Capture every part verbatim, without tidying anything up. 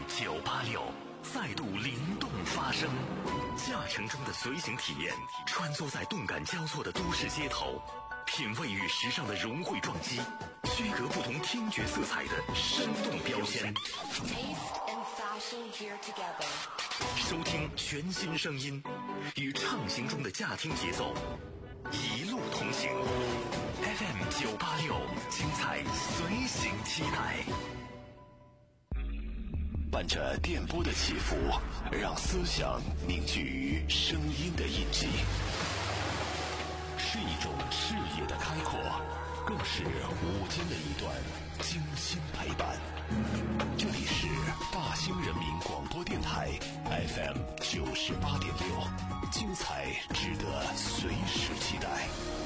九八六再度灵动发声，驾乘中的随行体验，穿梭在动感交错的都市街头，品味与时尚的融汇撞击，区隔不同听觉色彩的生动标签。收听全新声音，与畅行中的驾听节奏，一路同行。F M 九八六，精彩随行期待。伴着电波的起伏，让思想凝聚于声音的印记，是一种视野的开阔，更是午间的一段精心陪伴。这里是大兴人民广播电台 F M 九十八点六，精彩值得随时期待。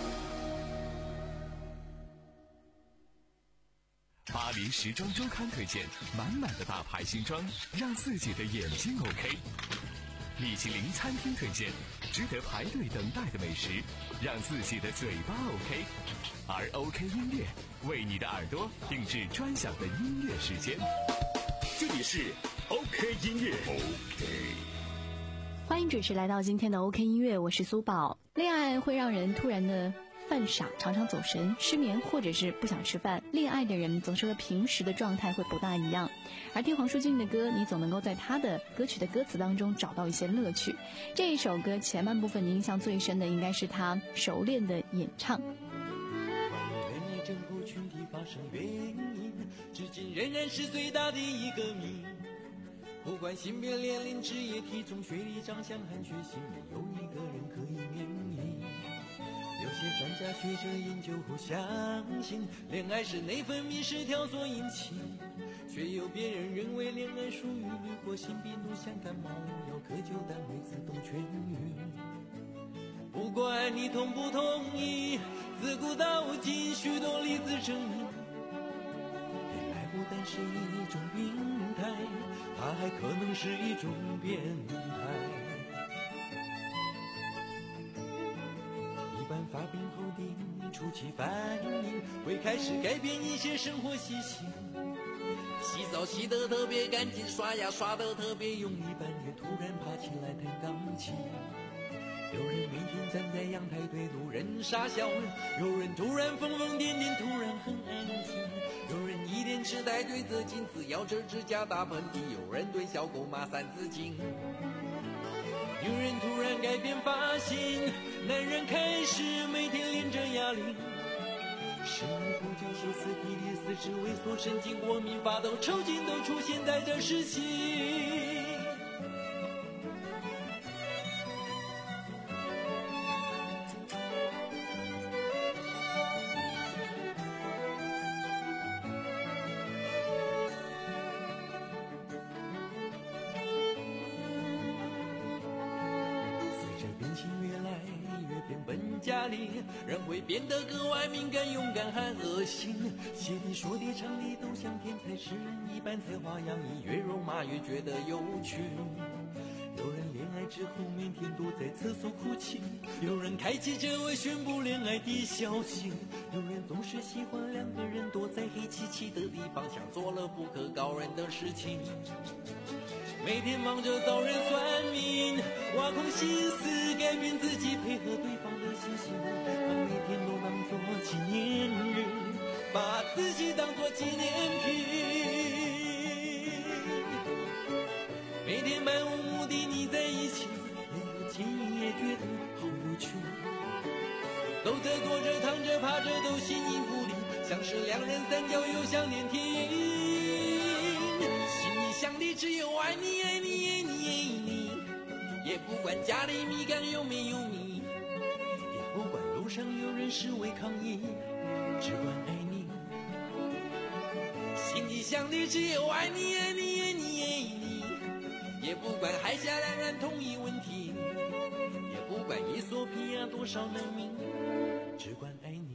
巴黎时装周刊推荐满满的大牌新装，让自己的眼睛 OK。米其林餐厅推荐值得排队等待的美食，让自己的嘴巴 OK。而 OK 音乐为你的耳朵定制专享的音乐时间。这里是 OK 音乐 OK。 欢迎准时来到今天的 OK 音乐，我是苏宝。恋爱会让人突然的犯傻，常常走神、失眠，或者是不想吃饭。恋爱的人总是和平时的状态会不大一样，而听黄舒骏的歌，你总能够在他的歌曲的歌词当中找到一些乐趣。这一首歌前半部分你印象最深的应该是他熟练的演唱。 关于人类整部群体发生原因，至今仍然是最大的一个谜。不管性别、年龄、职业、体重、学历、长相和血型，没有一个人可以免疫。有些专家学者研究后相信，恋爱是内分泌失调所引起，却有别人认为恋爱属于滤过性病毒，像感冒药科就单位自动痊愈。不管你同不同意，自古到今许多例子证明，恋爱不但是一种病态，它还可能是一种变态。一般发病后的初期反应会开始改变一些生活习性，洗澡洗得特别干净，刷牙刷得特别用力，半夜突然爬起来弹钢琴。有人每天站在阳台对路人傻笑，有人突然疯疯癫癫，突然很安静。有人一脸痴呆对着镜子咬着指甲打喷嚏，有人对小狗骂三字经。女人突然改变发型，男人开始每天练着哑铃。生理不就歇斯底里、四肢萎缩、神经过敏、发抖、抽筋都出现在这时期。家里人会变得格外敏感、勇敢和恶心，写的说的唱的都像天才诗人一般，才华洋溢，越肉麻越觉得有趣。有人恋爱之后每天都在厕所哭泣，有人开记者会宣布恋爱的消息，有人总是喜欢两个人躲在黑漆漆的地方，像做了不可告人的事情。每天忙着找人算命，挖空心思改变自己，配合对方的心情，把每天都当作纪念日，把自己当作纪念品。每天漫无目的腻在一起，连个亲也觉得好有趣。走着坐着躺着趴着都形影不离，像是两人三角又像连体。想的只有爱你爱你爱你爱你，也不管家里米缸有没有米，也不管路上有人示威抗议，只管爱你。心里想的只有爱你爱你爱你爱你，也不管海峡两岸统一问题，也不管伊索比亚多少难民，只管爱你。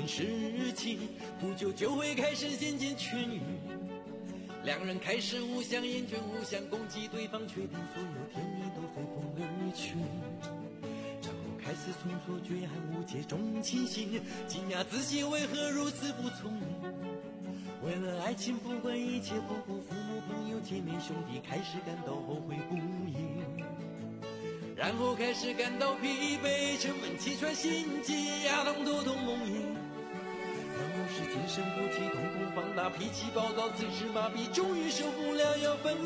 件事情，不久就会开始渐渐痊愈。两人开始互相厌倦，互相攻击对方，确定所有甜蜜都随风而去。然后开始从错觉和误解中清醒，惊讶自己为何如此不聪明。为了爱情不管一切，不顾父母朋友姐妹兄弟，开始感到后悔不已。然后开始感到疲惫，沉闷气喘心悸，牙痛头痛梦呓。然后是精神不济，瞳孔放大，脾气暴躁，四肢麻痹，终于受不了要分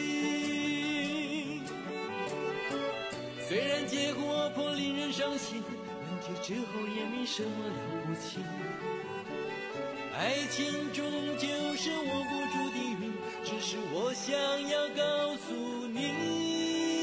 离。虽然结果颇令人伤心，了解之后也没什么了不起。爱情终究是我不注定运，只是我想要告诉你。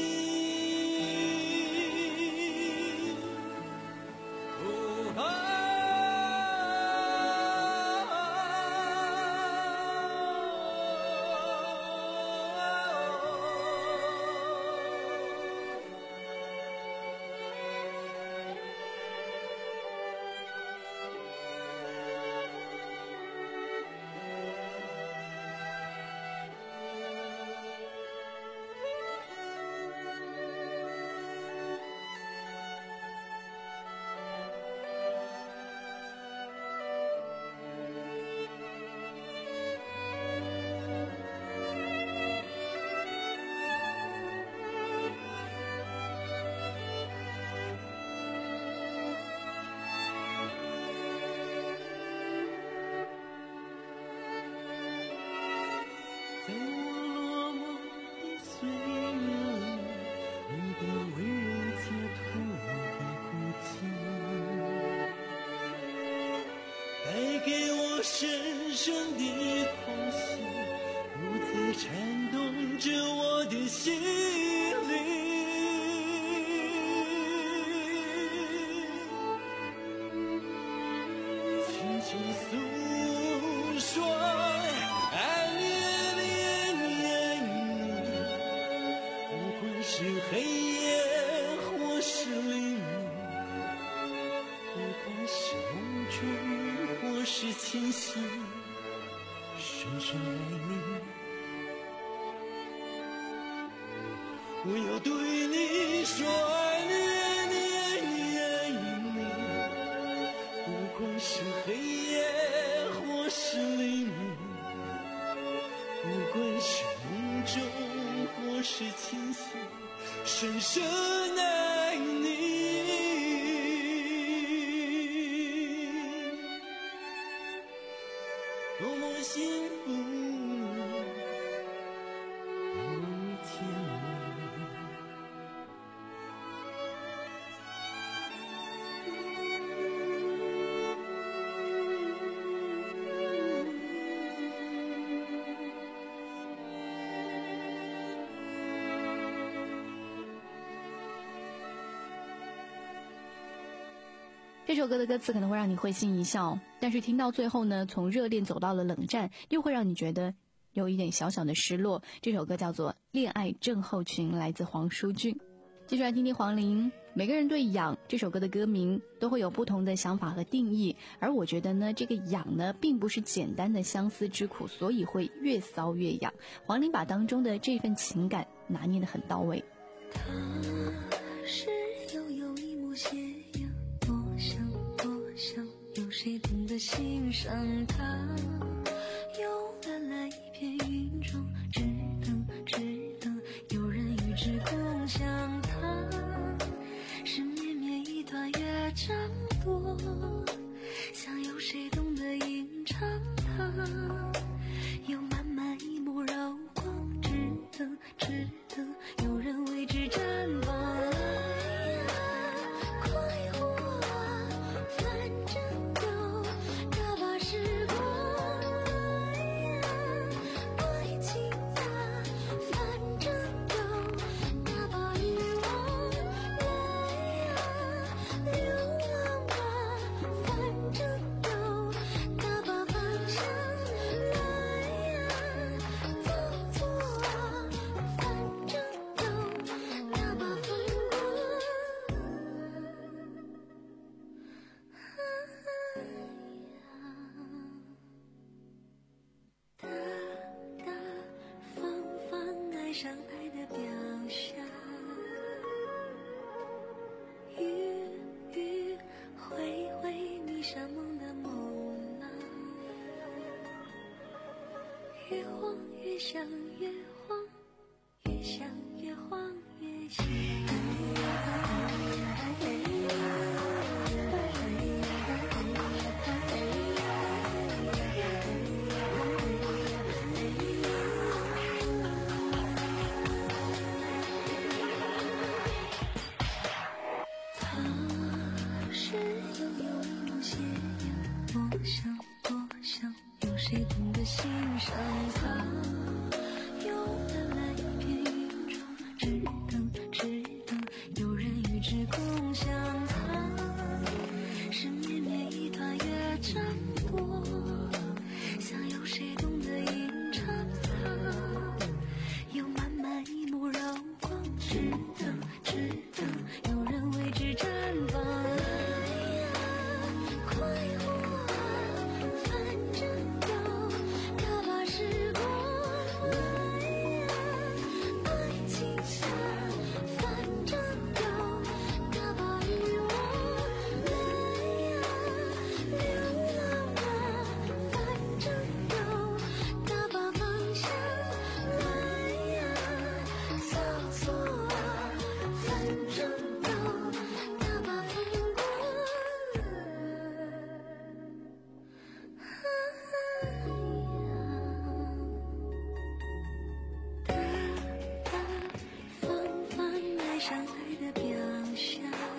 在我落寞的岁月，你的温柔解脱我的孤寂，带给我深深的空隙，如此颤动着我的心灵。轻轻诉说爱是黑夜或是黎明，不管是梦中或是清醒，深深爱你。我要对你说爱你爱你爱你，不管是黑夜或是黎明，不管是梦中或是清醒，深深爱你。多么幸福，多么甜蜜。 这首歌的歌词可能会让你会心一笑，但是听到最后呢，从热恋走到了冷战，又会让你觉得有一点小小的失落。这首歌叫做《恋爱症候群》，来自黄舒骏。继续来听听黄龄。每个人对痒这首歌的歌名都会有不同的想法和定义，而我觉得呢，这个痒呢并不是简单的相思之苦，所以会越搔越痒。黄龄把当中的这份情感拿捏得很到位。 他是悠悠一抹斜阳，多想多想，有谁懂得欣赏他？有蓝蓝一片云中，只等只等有人与之共享它。是绵绵一段乐章多，想有谁懂得吟唱它？有满满一抹柔光，只等只等有人为之绽放。快活啊，反正都这把时光。爱情啊，反正都那把欲望。来啊，流浪啊，反正都那把方向。来啊，走错啊，反越想越慌，越想越慌越想。他是悠悠一抹斜阳，多想多想，有谁懂得欣赏他？有淡蓝一片云中，只等只等有人与之共享它。是绵绵一团乐章多，想有谁懂得吟唱它？有满满一幕柔光，只等只等有人为之绽放。来呀，快活啊，反正有他把时光。来呀，爱情下，反正有他把欲望。来呀，流浪啊，反正有他把方向。来呀，搜索啊，反正有他把风光。大大方方爱上爱的表象，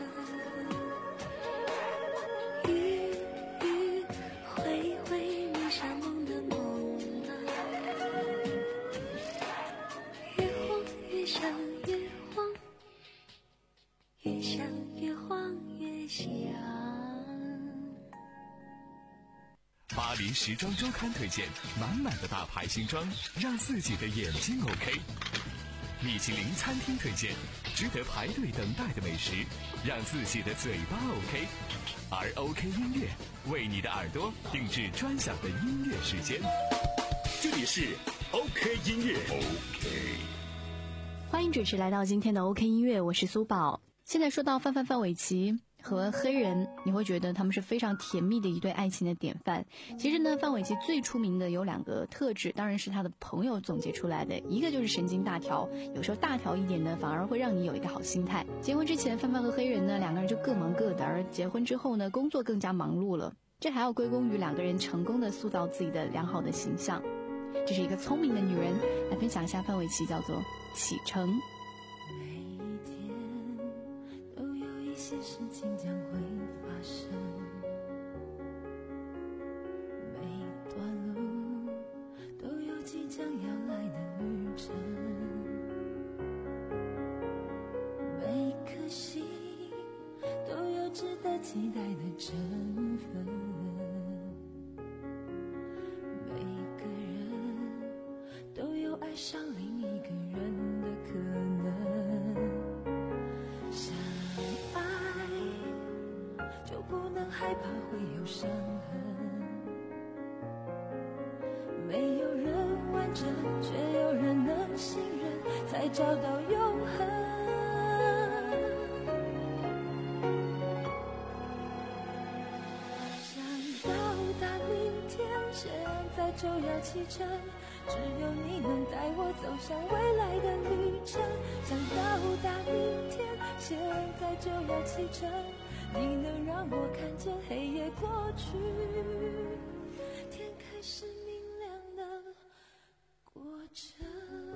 迂迂回回迷上梦的梦浪，越慌越想越慌，越想越慌越想。 巴黎时装周刊推荐满满的大牌新装，让自己的眼睛 OK。米其林餐厅推荐值得排队等待的美食，让自己的嘴巴 OK。而 OK 音乐为你的耳朵定制专享的音乐时间。 这里是 OK 音乐 OK。 欢迎准时来到今天的 OK 音乐，我是苏宝。现在说到范范范玮琪和黑人，你会觉得他们是非常甜蜜的一对爱情的典范。其实呢，范玮琪最出名的有两个特质，当然是他的朋友总结出来的，一个就是神经大条，有时候大条一点呢，反而会让你有一个好心态。结婚之前，范范和黑人呢两个人就各忙各的，而结婚之后呢，工作更加忙碌了，这还要归功于两个人成功的塑造自己的良好的形象。这是一个聪明的女人，来分享一下范玮琪，叫做启程。 每一天都有一些事情将会发生，每一段路都有即将要来的旅程，每一颗心都有值得期待的成分，每一个人都有爱上另一个人的可能。相爱就不能害怕会有伤痕，没有人完整，却有人能信任，才找到永恒。想到达明天，现在就要启程，只有你能带我走向未来的旅程。想到达明天，现在就要启程，你能让我看见黑夜过去，天开始明亮的过程。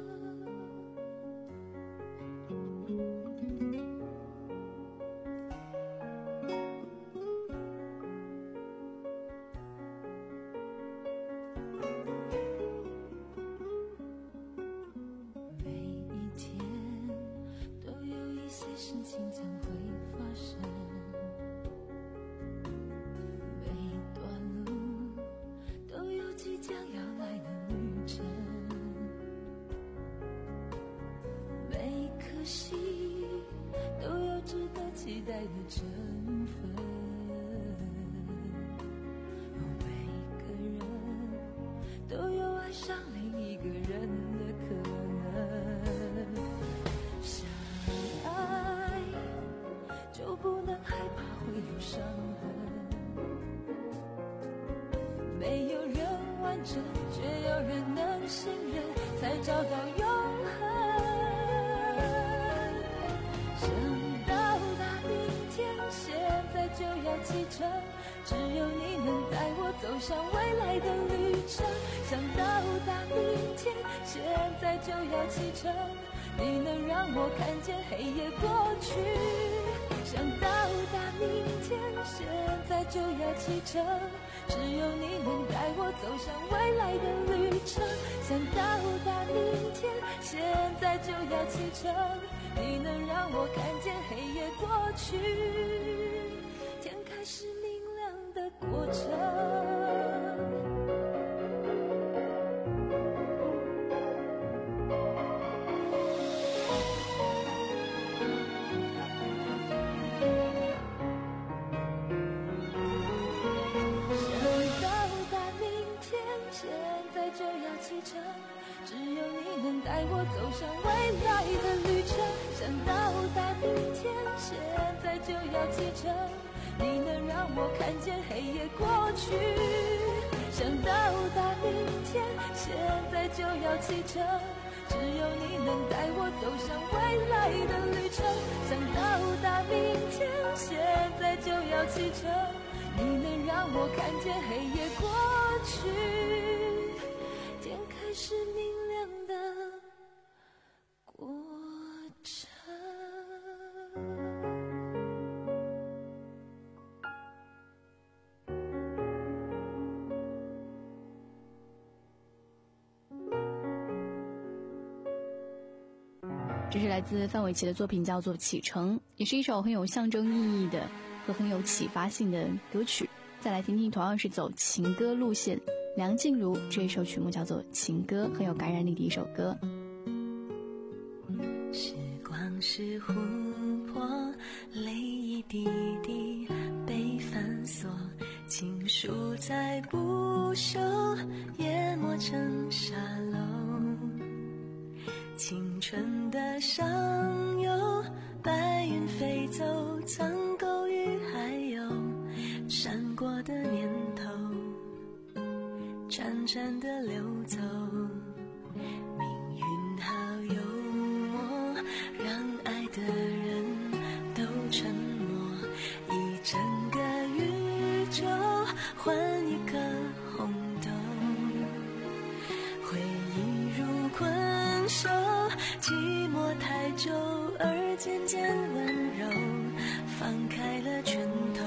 每一天都有一些事情将会发生，每一段路都有即将要来的旅程，每一颗心都有值得期待的成分，每一个人都有爱上另一个人的可能。相爱就不能害怕会有伤痕，没有人完整，却有人能信任，才找到永恒。想到达明天，现在就要启程，只有你能带我走向未来的旅程。想到达明天，现在就要启程，你能让我看见黑夜过去。想到达明天，现在就要启程，只有你能带我走向未来的旅程。想到达明天，现在就要启程，你能让我看见黑夜过去，天开始明亮的过程。只有你能带我走向未来的旅程。想到达明天，现在就要启程，你能让我看见黑夜过去。想到达明天，现在就要启程，只有你能带我走向未来的旅程。想到达明天，现在就要启程，你能让我看见黑夜过去，天开始明亮的过程。 这是来自范玮琪的作品，叫做《启程》，也是一首很有象征意义的和很有启发性的歌曲。再来听听同样是走情歌路线，梁静茹这一首曲目叫做《情歌》，很有感染力的一首歌。 时光是湖泊，泪一滴滴被反锁，情书在不朽，淹没成沙漏。青春的上游，白云飞走，苍狗与海鸥，闪过的念头潺潺地流走。命运好幽默，让爱的人都沉默，一整个宇宙换一颗红豆，回忆如困兽，寂寞太久而渐渐温柔，放开了拳头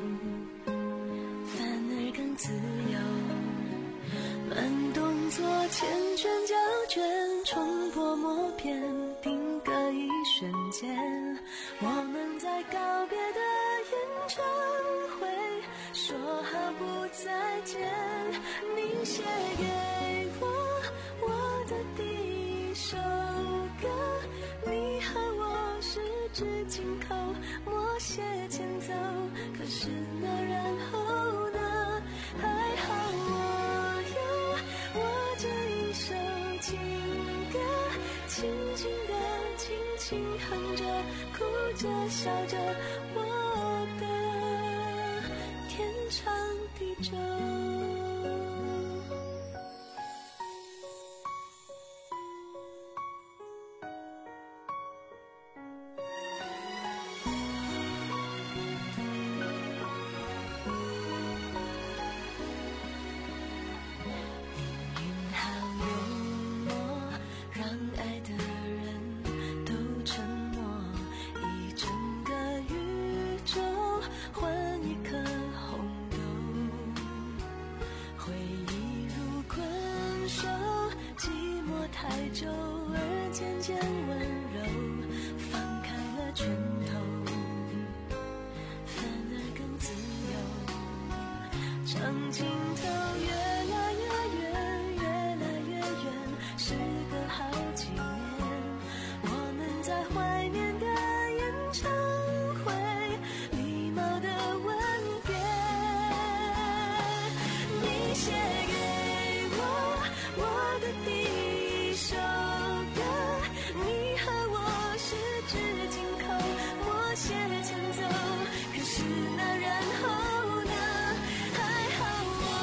反而更自由。慢动作缱绻胶卷，重播默片，定格一瞬间。我们在告别的演唱会说好不再见，你写给我我的第一首歌，你和我十指紧扣，默写前奏。可是那然后呢？还好我有我这一首情歌，轻轻地轻轻哼着，哭着笑着，我的天长地久。久而渐渐温柔，放开了拳头反而更自由，长镜头越来越远，越来越远，时隔好几年，我们在怀念的演唱会，礼貌的吻别。你写给我我的第一首歌，你和我十指紧扣，默写前奏。可是那然后呢？还好我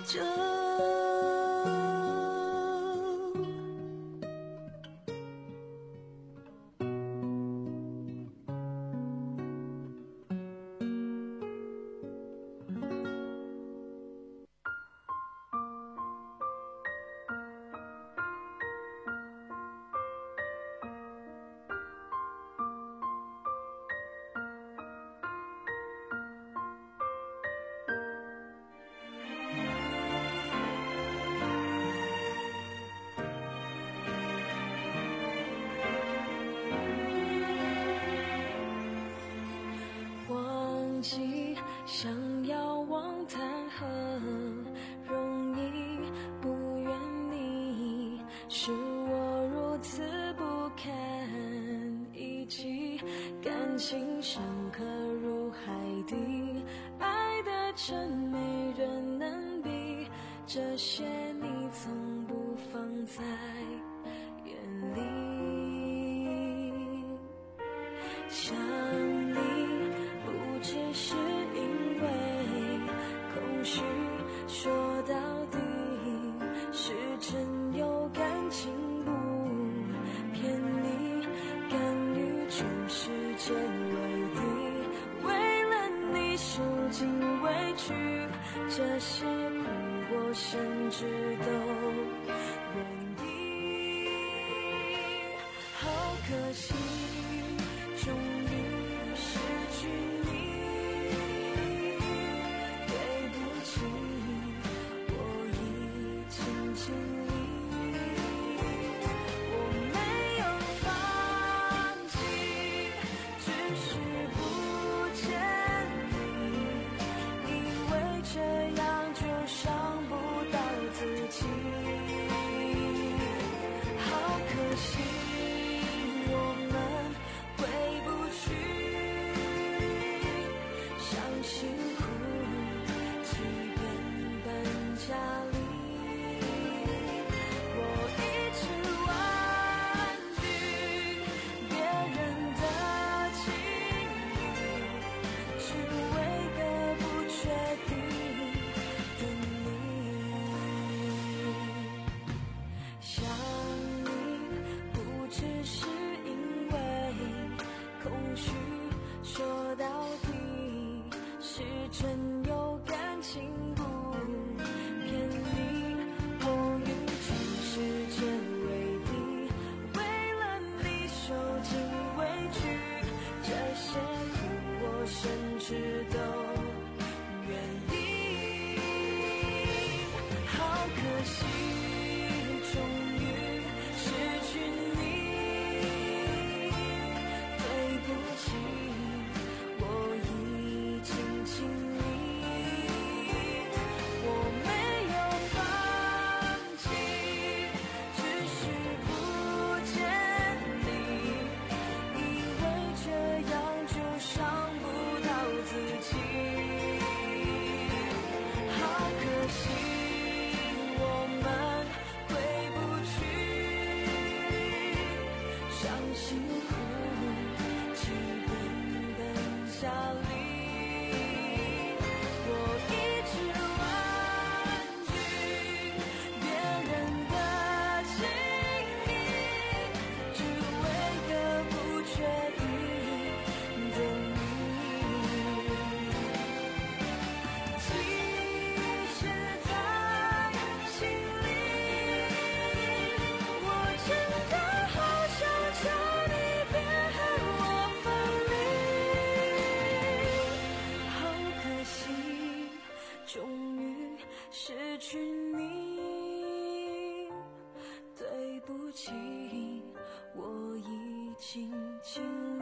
着。忘记想要往谈何容易，不愿你是我如此不堪一击，感情深刻如海底，爱的真没人能比，这些你从不放在眼里。想你不只是因为空虚，说到底是真有感情不骗你，甘于全世界为敌，为了你受尽委屈，这些苦我甚至都愿意。好可惜终于失去你，对不起，我已经尽力，我没有放弃，只是不见你，以为这样就伤不到自己。好可惜我们回不去，伤心苦，即便搬家里，我一直婉拒别人的情谊，只为个不确定的你。想你不只是因为空虚，说到底是真有感情不骗你，我与全世界为敌，为了你受尽委屈，这些苦我甚至都愿意。好可惜终于失去你，对不起，我已经尽力，我没有放弃，只是不见你，以为这样就伤不到自己。好可惜我们回不去，伤心苦，即便等下里，我一直婉拒别人的情谊，只为个不确定的你。其实在心里，我真的好想叫你别和我分离。好可惜终于失去你，对不起，我已经尽力，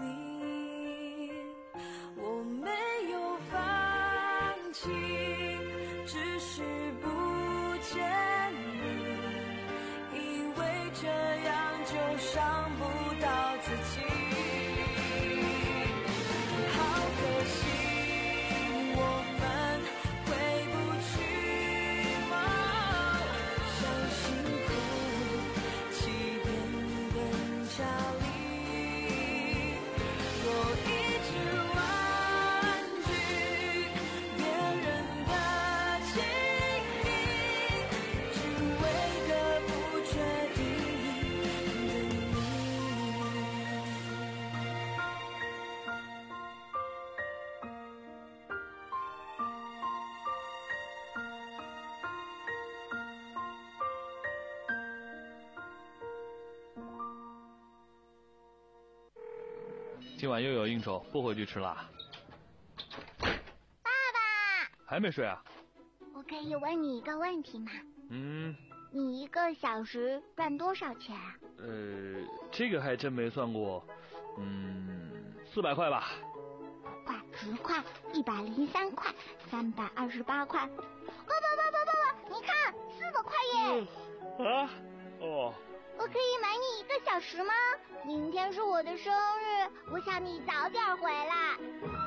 我没有放弃，只是不见你，以为这样就伤不到自己。好可惜我们回不去，伤心苦，即便等家里，我一直婉拒别人的情谊， 今晚又有应酬，不回去吃啦。 爸爸， 还没睡啊？ 我可以问你一个问题吗？ 嗯。 你一个小时赚多少钱啊？ 呃，这个还真没算过。嗯，四百块吧。 块、十块、一百零三块、三百二十八块。爸爸爸爸爸爸，你看，四百块耶！ 嗯、啊？哦。 我可以买你一个小时吗？明天是我的生日，我想你早点回来。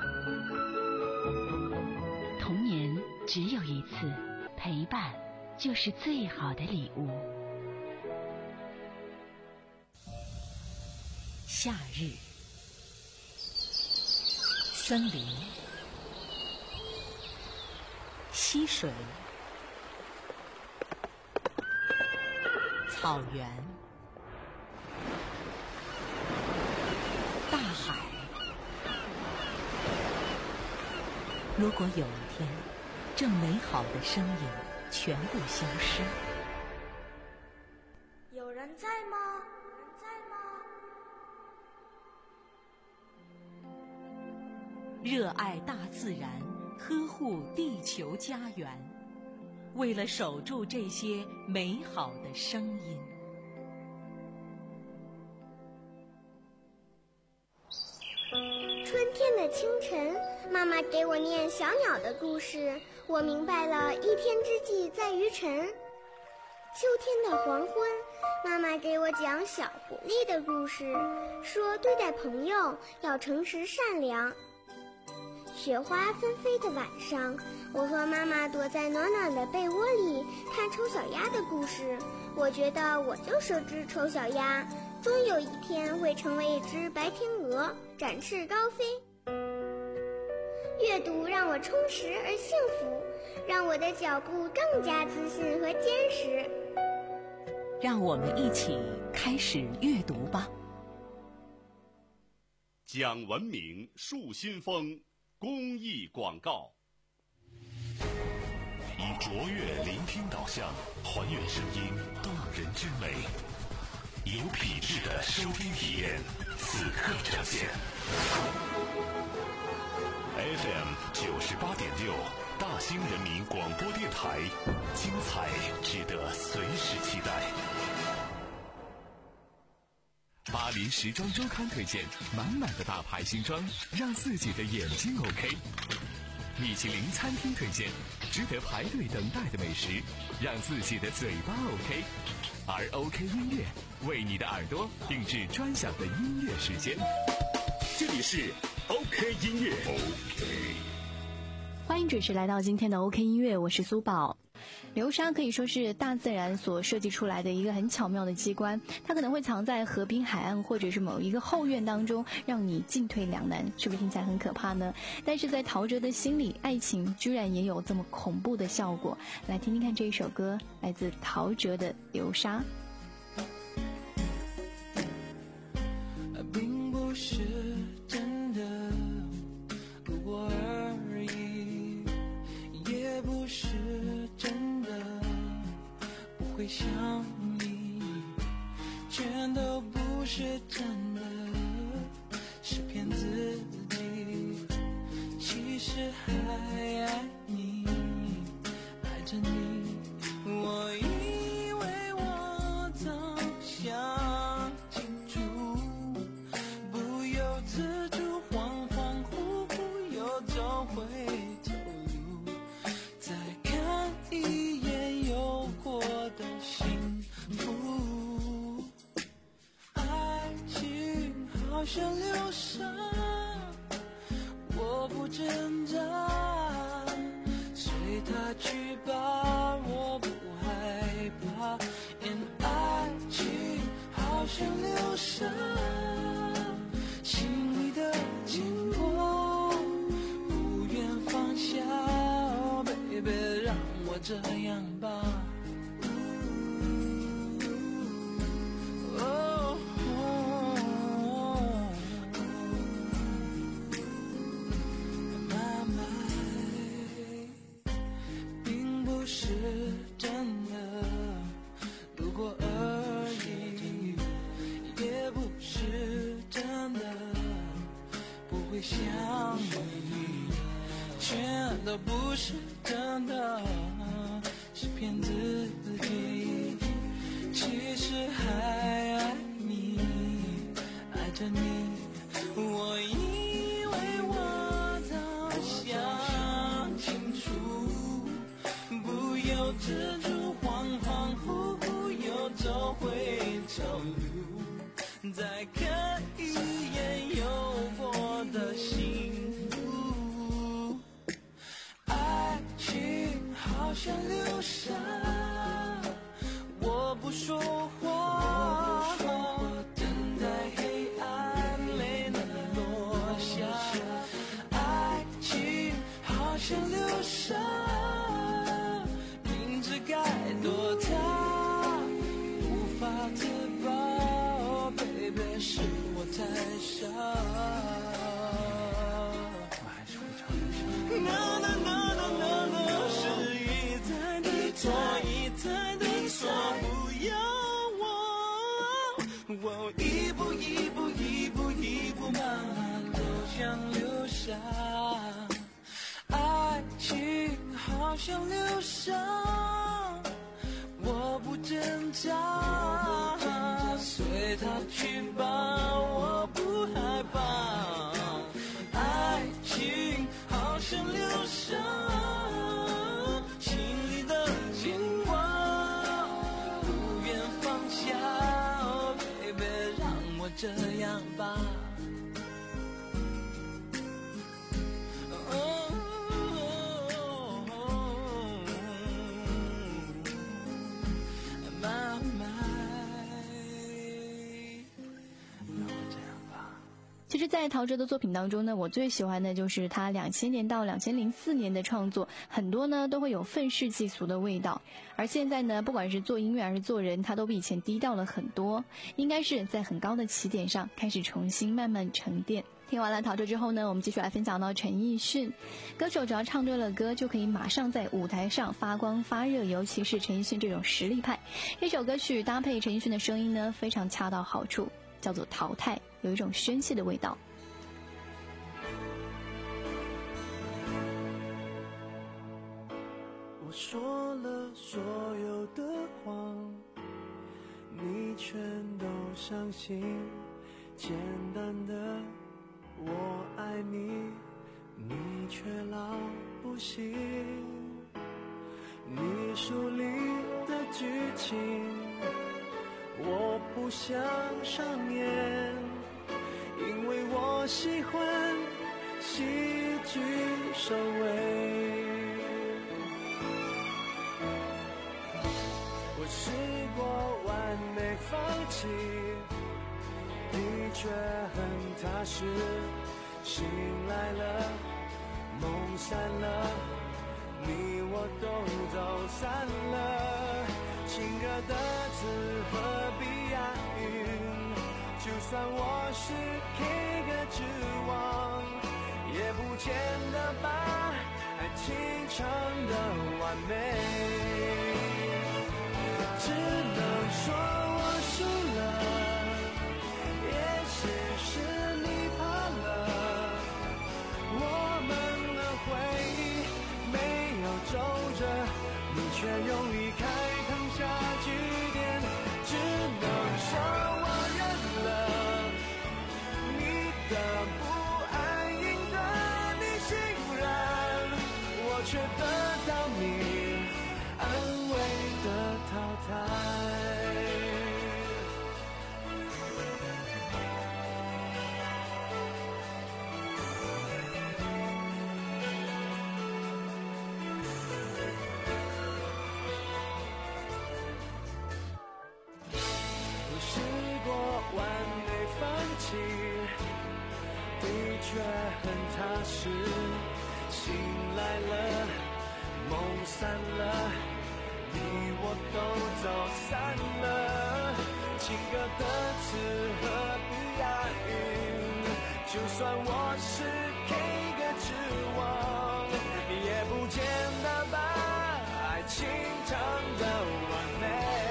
童年只有一次，陪伴就是最好的礼物。夏日，森林，溪水，草原，大海。如果有一天，这美好的声音全部消失， 有人在吗？有人在吗？ 热爱大自然，呵护地球家园，为了守住这些美好的声音。 春天的清晨，妈妈给我念小鸟的故事，我明白了一天之计在于晨。秋天的黄昏，妈妈给我讲小狐狸的故事，说对待朋友要诚实善良。雪花纷飞的晚上，我和妈妈躲在暖暖的被窝里看丑小鸭的故事，我觉得我就是只丑小鸭，终有一天会成为一只白天鹅，展翅高飞。阅读让我充实而幸福，让我的脚步更加自信和坚实。 让我们一起开始阅读吧。 讲文明树新风公益广告，以卓越聆听导向，还原声音动人之美，有品质的收听体验，此刻呈现。F M 九十八点六，大兴人民广播电台，精彩值得随时期待。 巴黎时装周刊推荐满满的大牌新装，让自己的眼睛 OK。米其林餐厅推荐值得排队等待的美食，让自己的嘴巴 OK。而 OK 音乐为你的耳朵定制专享的音乐时间。这里是 OK 音乐。OK。 欢迎准时来到今天的 OK 音乐，我是苏宝。流沙可以说是大自然所设计出来的一个很巧妙的机关，它可能会藏在河滨海岸或者是某一个后院当中，让你进退两难，是不是听起来很可怕呢？但是在陶喆的心里，爱情居然也有这么恐怖的效果。来听听看这一首歌，来自陶喆的《流沙》。 并不是真的，不过而已，也不是真的，不会想你，全都不是真的，是骗自己，其实还爱你，爱着你，我以为我早想清楚，不由自主，恍恍惚惚又走回头路，再看一眼有过的幸福，爱情好像流沙，我不挣扎，随它去吧，我不害怕，因爱情好像流沙，心里的牵挂不愿放下，哦 baby 让我这样吧。哦妈妈，并不是真的，路过而已，也不是真的， 是骗自己，其实还爱你，爱着你。我以为我早想清楚，不由自主恍恍惚惚又走回头路，再看一眼有过的幸福。爱情好像流沙，我不说话，等待黑暗没能落下。爱情好像流沙，明知该躲它，无法自拔。Baby， 是我太傻。我还是会唱流沙。No no no no no no， 是一再的错，一再的错，不要我，我一步一步一步一步慢慢走向流沙。爱情好像流沙，我不挣扎，随它去吧，我不害怕。爱情好像流沙，心里的牵挂不愿放下。Oh baby， 让我这样吧。 其实在陶喆的作品当中呢，我最喜欢的就是他两千年到两千零四年的创作，很多呢都会有愤世嫉俗的味道。而现在呢，不管是做音乐还是做人，他都比以前低调了很多，应该是在很高的起点上开始重新慢慢沉淀。听完了陶喆之后呢，我们继续来分享到陈奕迅。歌手只要唱对了歌，就可以马上在舞台上发光发热，尤其是陈奕迅这种实力派。这首歌曲搭配陈奕迅的声音呢，非常恰到好处，叫做淘汰，有一种宣泄的味道。 我说了所有的谎，你全都相信，简单的我爱你，你却老不信。你书里的剧情我不想上演，因为我喜欢戏剧收尾。我试过完美放弃，的确很踏实，醒来了，梦散了，你我都走散了。情歌的词何必押韵，就算我是 K 歌之王，也不见得把爱情唱得完美。只能说我输了，也许是你怕了，我们的回忆没有皱褶，你却用离开烫下句点。只能说我认了，你的不安赢得你欣然，我却得到你安慰的淘汰。我试过完美放弃，的确很踏实，醒来了，梦散了，你我都走散了。情歌的词何必押韵，就算我是 K 歌之王，也不见得把爱情唱得完美。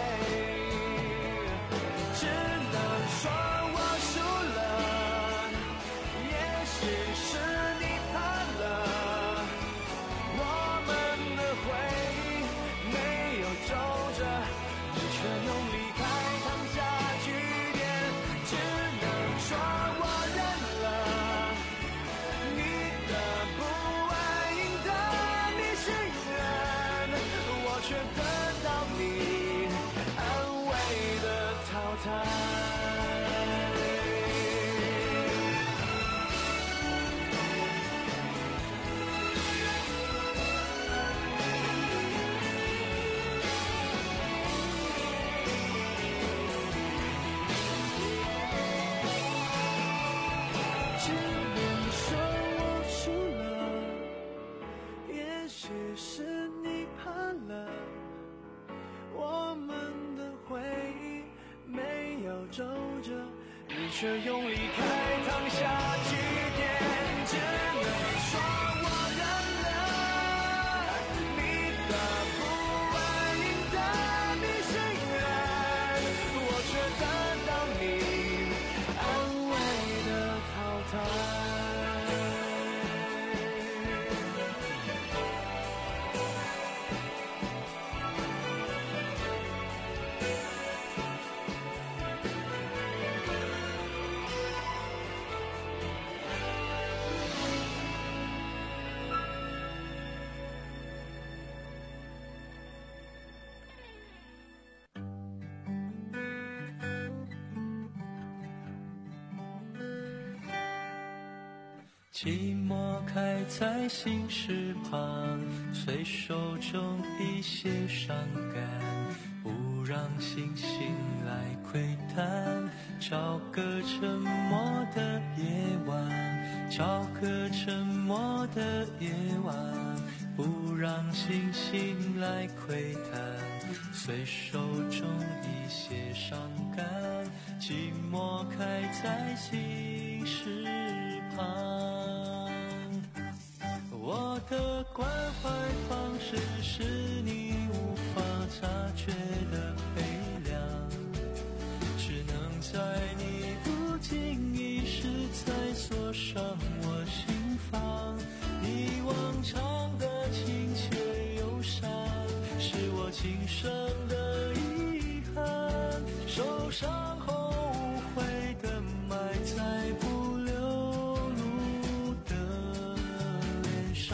只能说我输了，也许是你怕了，我们的回忆没却又离开烫下句点，只能说我认了你的不安赢得你信任，我却得到你安慰的淘汰。却用离开烫下句点，只能说我认了你的不安赢得你信任，我却得到你安慰的淘汰。寂寞开在心事旁，随手中一些伤感，不让星星来窥探，找个沉默的夜晚，找个沉默的夜晚，不让星星来窥探，随手中一些伤感，寂寞开在心事旁。我的关怀方式是你无法察觉的悲凉，只能在你不经意时才锁上我心房。你往常的亲切友善，是我今生的遗憾，受伤后无悔的埋在不流露的脸上。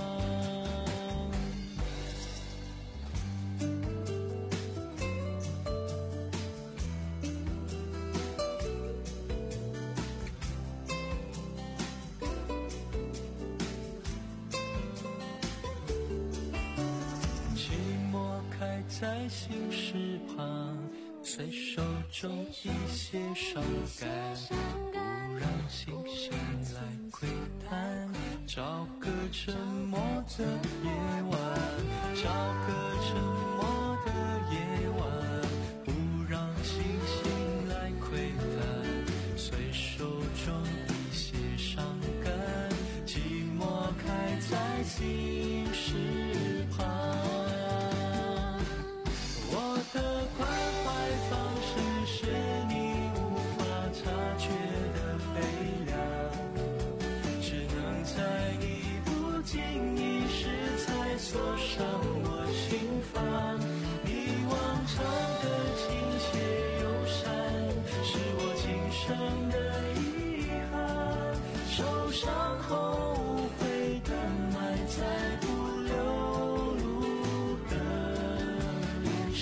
寂寞开在心事旁，随手中一些伤感，不让星星来窥探，找个沉默的夜晚，找个沉默的夜晚，不让星星来窥探，随手中一些伤感，寂寞开在心事旁。我的关怀方式是你无法察觉的悲凉，只能在你不经意时才锁上我心房。你往常的亲切友善，是我今生的遗憾，受伤后无悔的埋在不流露的脸上。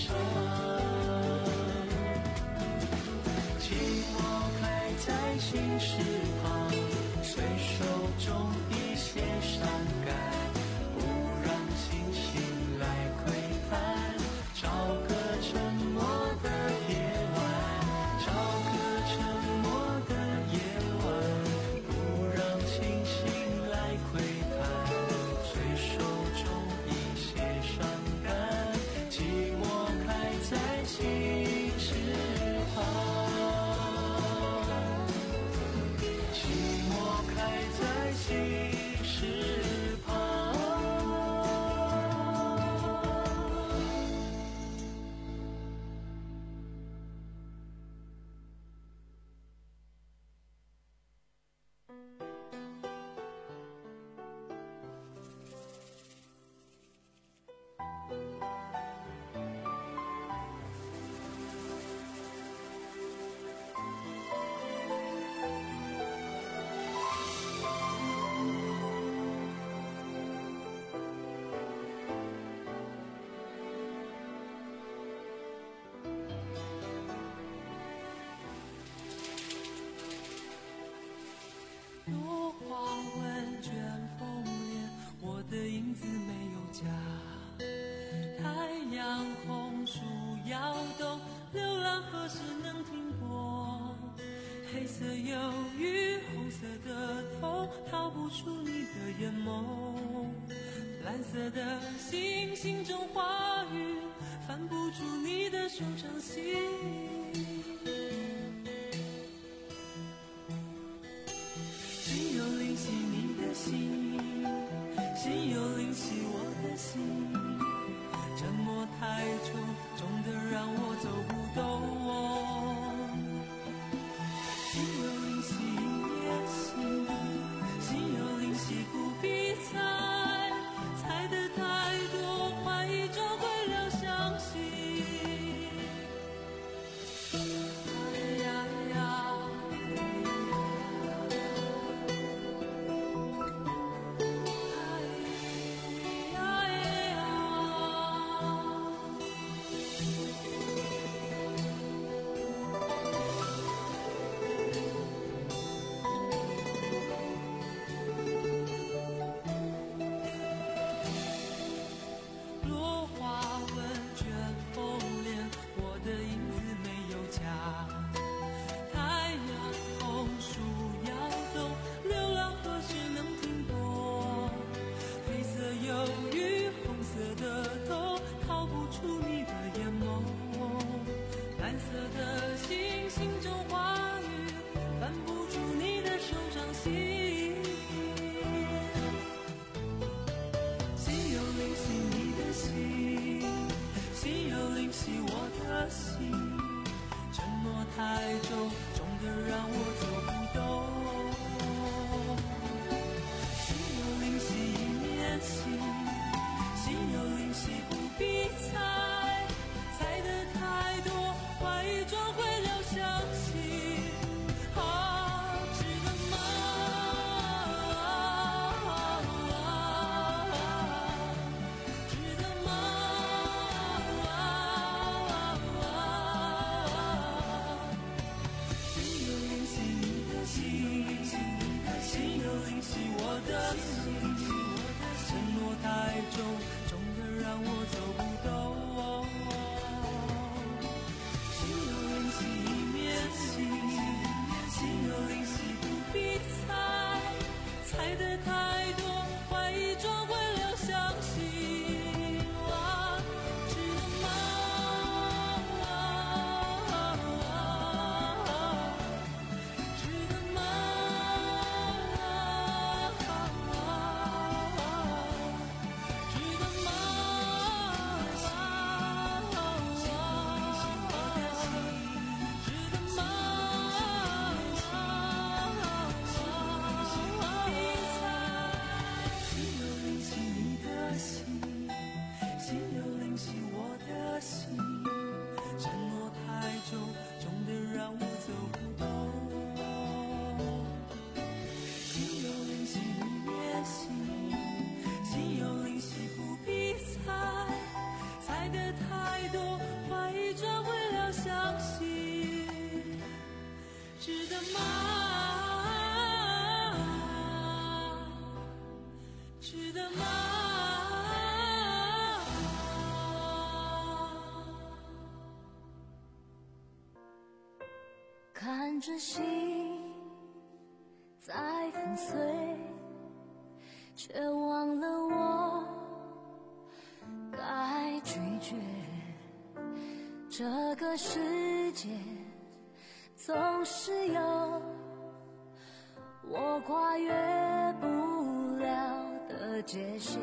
寂寞开在心事旁，随手中一些伤感，不让星星来窥探，找个沉默的夜晚，找个沉默的夜晚，不让星星来窥探，随手中一些伤感，寂寞开在心事旁，寂寞开在心浪何时能停泊？黑色忧郁，红色的头，逃不出你的眼眸。蓝色的星星中花雨，翻不出你的手掌心。心有灵犀你的心，心有灵犀我的心，沉默太重，重得让我走不动。心有灵犀也行，心有灵犀不必猜，猜得太多，怀疑终会了相信。哎呀呀太重，重得让我走不动。心有灵犀一念心，心有灵犀不必猜，猜得太多，怀疑终会了相信。啊，值得吗？值得吗？心有灵犀我的心，承诺太重，重得让我走不动。心有灵犀一面心，心有灵犀不必猜，猜得太多，怀疑终会了相信。啊，值得吗？值得吗？值得吗？值得吗？ 看着心在粉碎，却忘了我该拒绝。这个世界总是有我跨越不了的界限，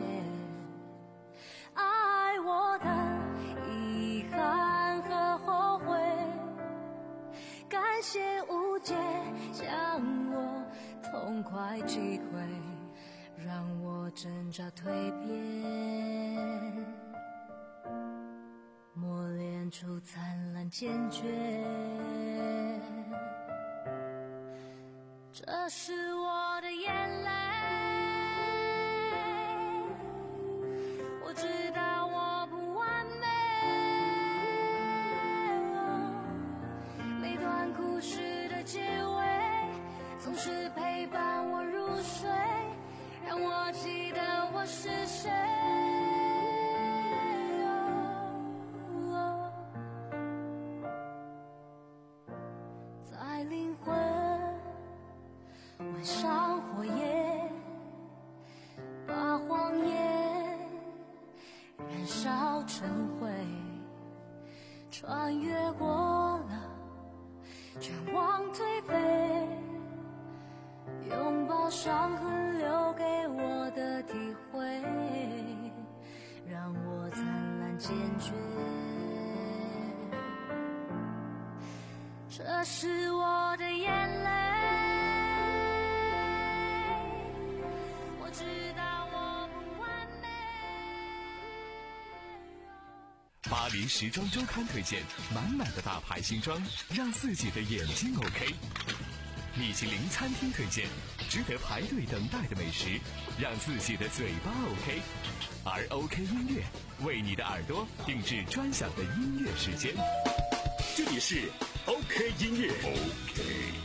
爱我的遗憾和后悔，感谢无解将我痛快击溃，让我挣扎蜕变，磨练出灿烂坚决。这是我的眼泪，我知道我不完美，每段故事的结尾总是陪伴我入睡，让我记得我是谁。 燃烧火焰，把谎言燃烧成灰，穿越过了绝望颓废，拥抱伤痕留给我的体会，让我灿烂坚决。这是我的眼泪，我知道我不完美。 巴黎时装周刊推荐满满的大牌新装，让自己的眼睛 OK。米其林餐厅推荐值得排队等待的美食，让自己的嘴巴 OK。而 OK 音乐为你的耳朵定制专享的音乐时间，这里是 OK 音乐 OK。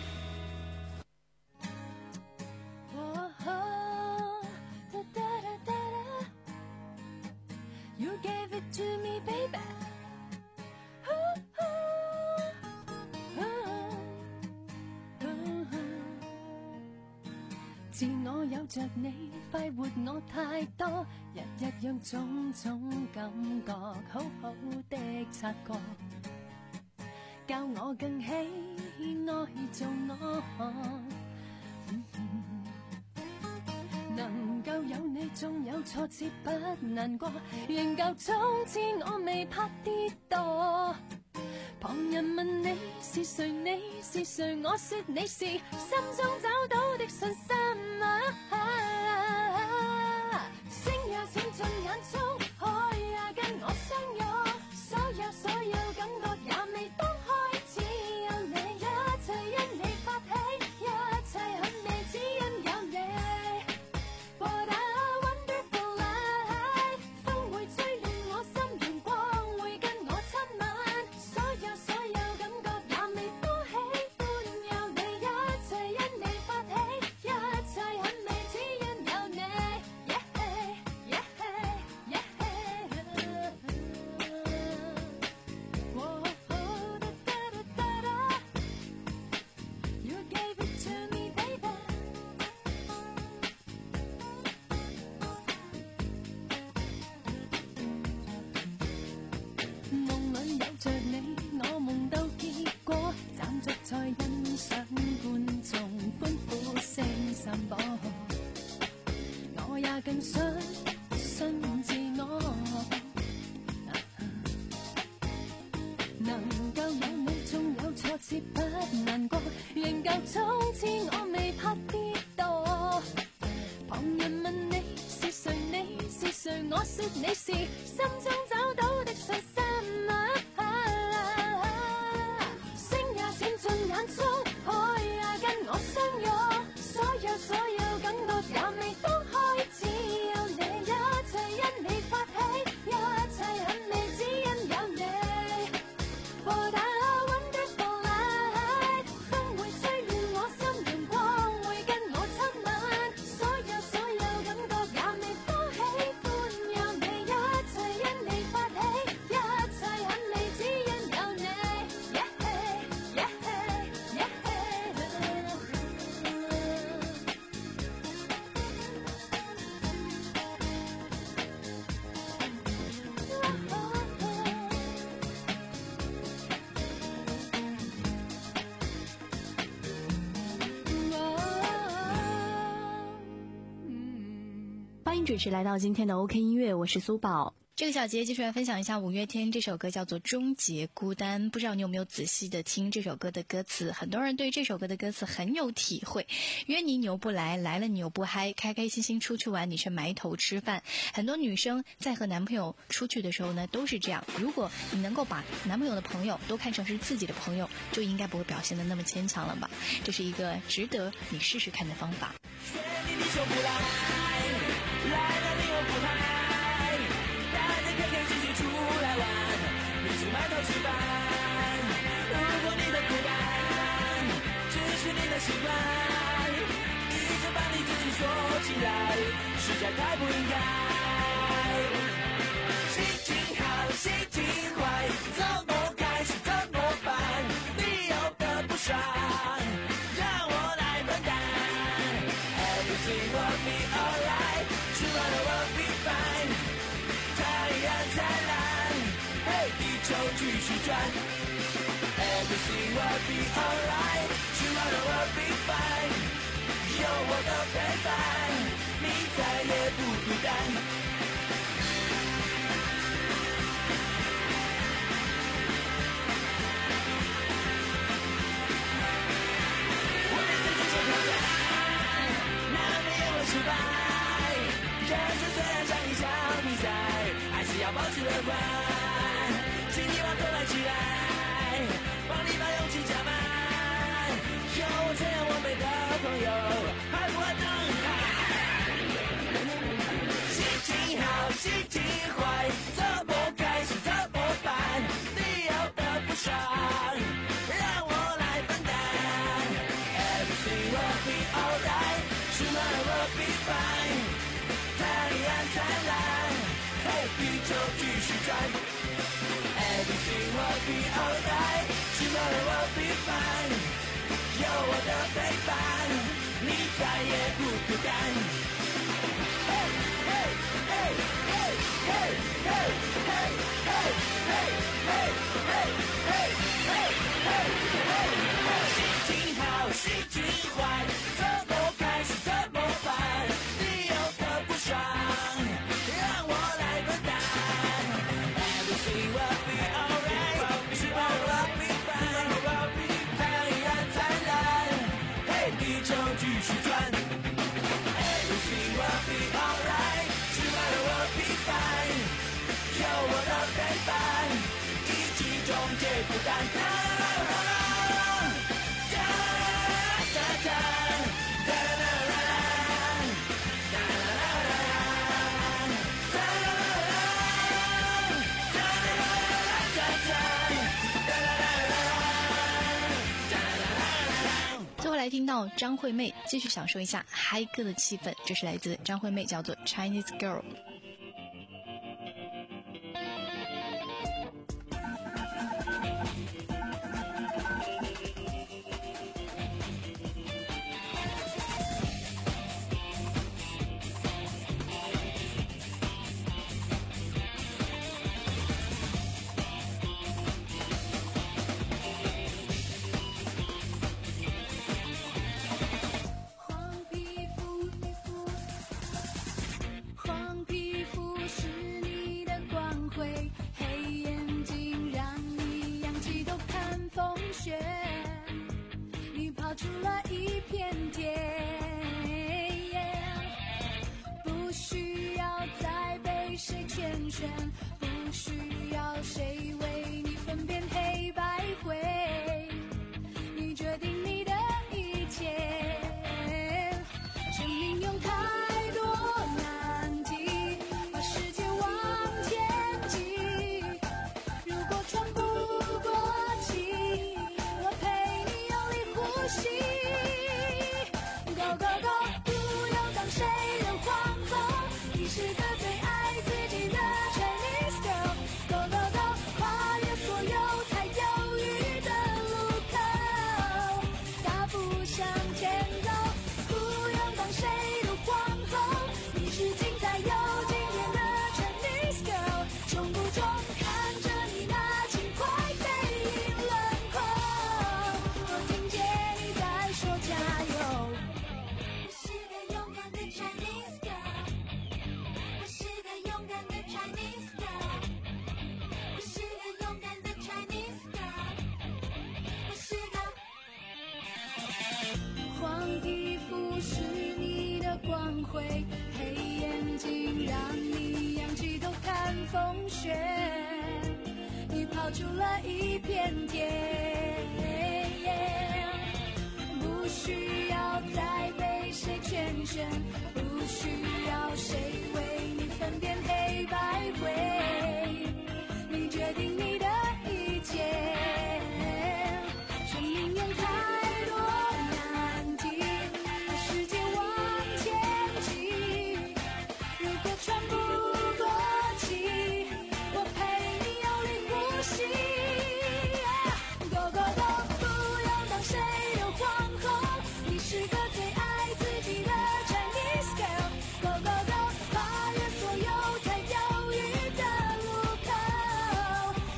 自我有着你，快活我太多，日日讓種種感覺好好的察覺，教我更喜愛做我。嗯嗯、能夠有你，縱有挫折不難過，仍舊從此我未怕跌墮。旁人問你是誰，你是誰，我說你是心中找到的信心啊！星也閃進眼中，海也跟我相擁，所有所有感覺也未當開始有你，一切因你發起，一切很美只因有你。What a wonderful life， 風會吹亂我心，陽光會跟我親吻，所有所有感覺也未多喜歡有你，一切因你發起，一切很美只因有你。Yeah, yeah, yeah. Whoa, da, da, da, da, da. You gave it to me, baby. 夢裏有着你，我夢到結果，站着在欣賞觀眾歡呼聲散播，我也更相信自我。能夠有你，縱有挫折不難過，仍舊從此我未怕跌墮。旁人問你是誰，你是誰，我說你是心中找到的信心啊！星也閃進眼中，海也跟我相擁，所有所有感覺也未當開始有你，一切因你發起，一切很美只因有你。What a wonderful life， 風會吹亂我心，陽光會跟我親吻，所有所有感覺也未多喜歡有你，一切因你發起，一切很美只因有你。Yeah, yeah, yeah. Mm. 欢迎准时来到今天的 OK 音乐，我是苏宝。这个小节继续来分享一下五月天这首歌，叫做《终结孤单》。不知道你有没有仔细的听这首歌的歌词？很多人对这首歌的歌词很有体会。约你你又不来，来了你又不嗨，开开心心出去玩，你却埋头吃饭。很多女生在和男朋友出去的时候呢，都是这样。如果你能够把男朋友的朋友都看成是自己的朋友，就应该不会表现得那么牵强了吧？这是一个值得你试试看的方法。 约你你就不来，来了你又不嗨，大家开开心心出来玩，你去埋头吃饭。如果你的孤单只是你的习惯，一直把你自己锁起来，实在太不应该。心情好心情坏，怎么开始怎么办？你有的不爽，让我来分担。 地球继续转。Everything will be alright, tomorrow will be fine。有我的陪伴，你再也不孤单。我们自己先挑战，那没有失败。人生虽然像一场比赛，还是要保持乐观。请你把头抬起来，帮你把勇气加满。有我这样完美的朋友，还不会等待。心情好，心情坏，怎么开始怎么办？你有的不爽，让我来分担。Everything will be alright, tomorrow will be fine。太阳灿烂，嘿，地球继续转。Everything will be alright, tomorrow will be fine。有我的陪伴，你再也不孤单。嘿，嘿，嘿，嘿，嘿，嘿，嘿，嘿，嘿，嘿，嘿，嘿，嘿，嘿，嘿，心情好，心情坏，怎么开始怎么办？你有的不爽，让我来分担。Everything will be alright, tomorrow will be fine。太阳灿烂，嘿，地球继续转。Everything will be alright, tomorrow will be fine。有我的陪伴，一起终结孤单。 最后来听到张惠妹，继续享受一下嗨歌的气氛。这是来自张惠妹，叫做 Chinese Girl。 出了一片天，不需要再被谁圈选，不需要谁为你分辨黑白灰，你决定你的一切，生命有太多难题，把世界往前挤，如果喘不过气，我陪你用力呼吸。Go go go， 不用当谁的皇后，你是个最爱自己的 Chinese girl。Go go go， 跨越所有太犹豫的路口，大步向前走，不用当谁的皇后，你是精彩又经典的 Chinese girl。冲不冲，看着你那轻快背影轮廓，我听见你在说加油。我是个勇敢的 Chinese girl， 我是个勇敢的 Chinese girl， 我是个勇敢的 Chinese girl， 我是个。黄皮肤是你的光辉，黑眼睛让你仰起头看风雪，你跑出了一片天，不需要再被谁圈选，不需要谁为你分辨黑白灰，你决定你的一切，生命有太多难题，把世界往前挤，如果喘不过气，我陪你用力呼吸。Go go go， 不用当谁的皇后，你是个最爱自己的 Chinese girl。Go go go， 跨越所有太犹豫的路口，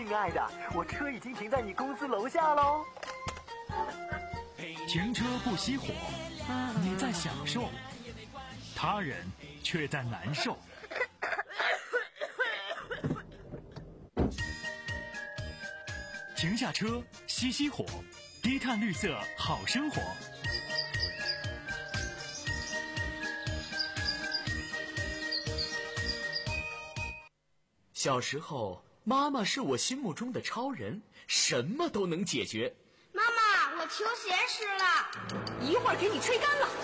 亲爱的，我车已经停在你公司楼下喽。 停车不熄火，你在享受，他人却在难受。停下车，熄熄火，低碳绿色好生活。 小时候，妈妈是我心目中的超人，什么都能解决。 妈妈，我球鞋湿了， 一会儿给你吹干了。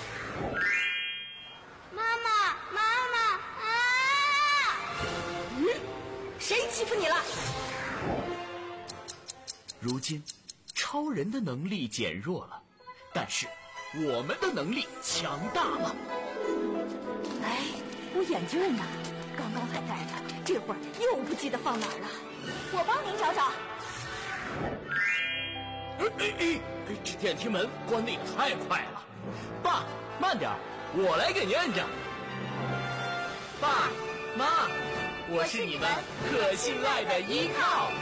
妈妈，妈妈啊！ 嗯，谁欺负你了？ 如今，超人的能力减弱了，但是我们的能力强大了。 哎，我眼镜呢？刚刚还戴着，这会儿又不记得放哪儿了。我帮您找找。 哎哎哎！这电梯门关得也太快了。爸，慢点，我来给您摁着。爸妈，我是你们可信赖的依靠。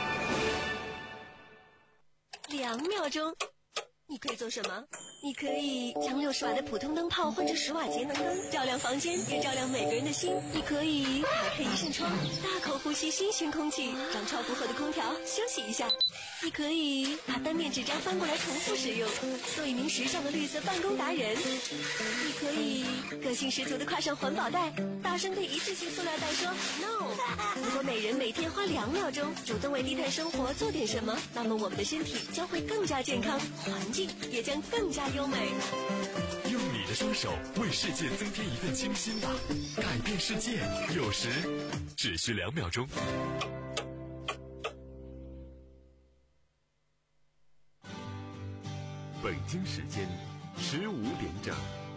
两秒钟，你可以做什么？你可以将六十瓦的普通灯泡换成十瓦节能灯，照亮房间，也照亮每个人的心。你可以打开一扇窗，大口呼吸新鲜空气，让超负荷的空调休息一下。你可以把单面纸张翻过来重复使用，做一名时尚的绿色办公达人。你可以个性十足的挎上环保袋，大声对一次性塑料袋说 no。如果每人每天花两秒钟主动为低碳生活做点什么，那么我们的身体将会更加健康，环境也将更加优美。 用你的双手为世界增添一份清新吧，改变世界有时只需两秒钟。 北京时间十五点整。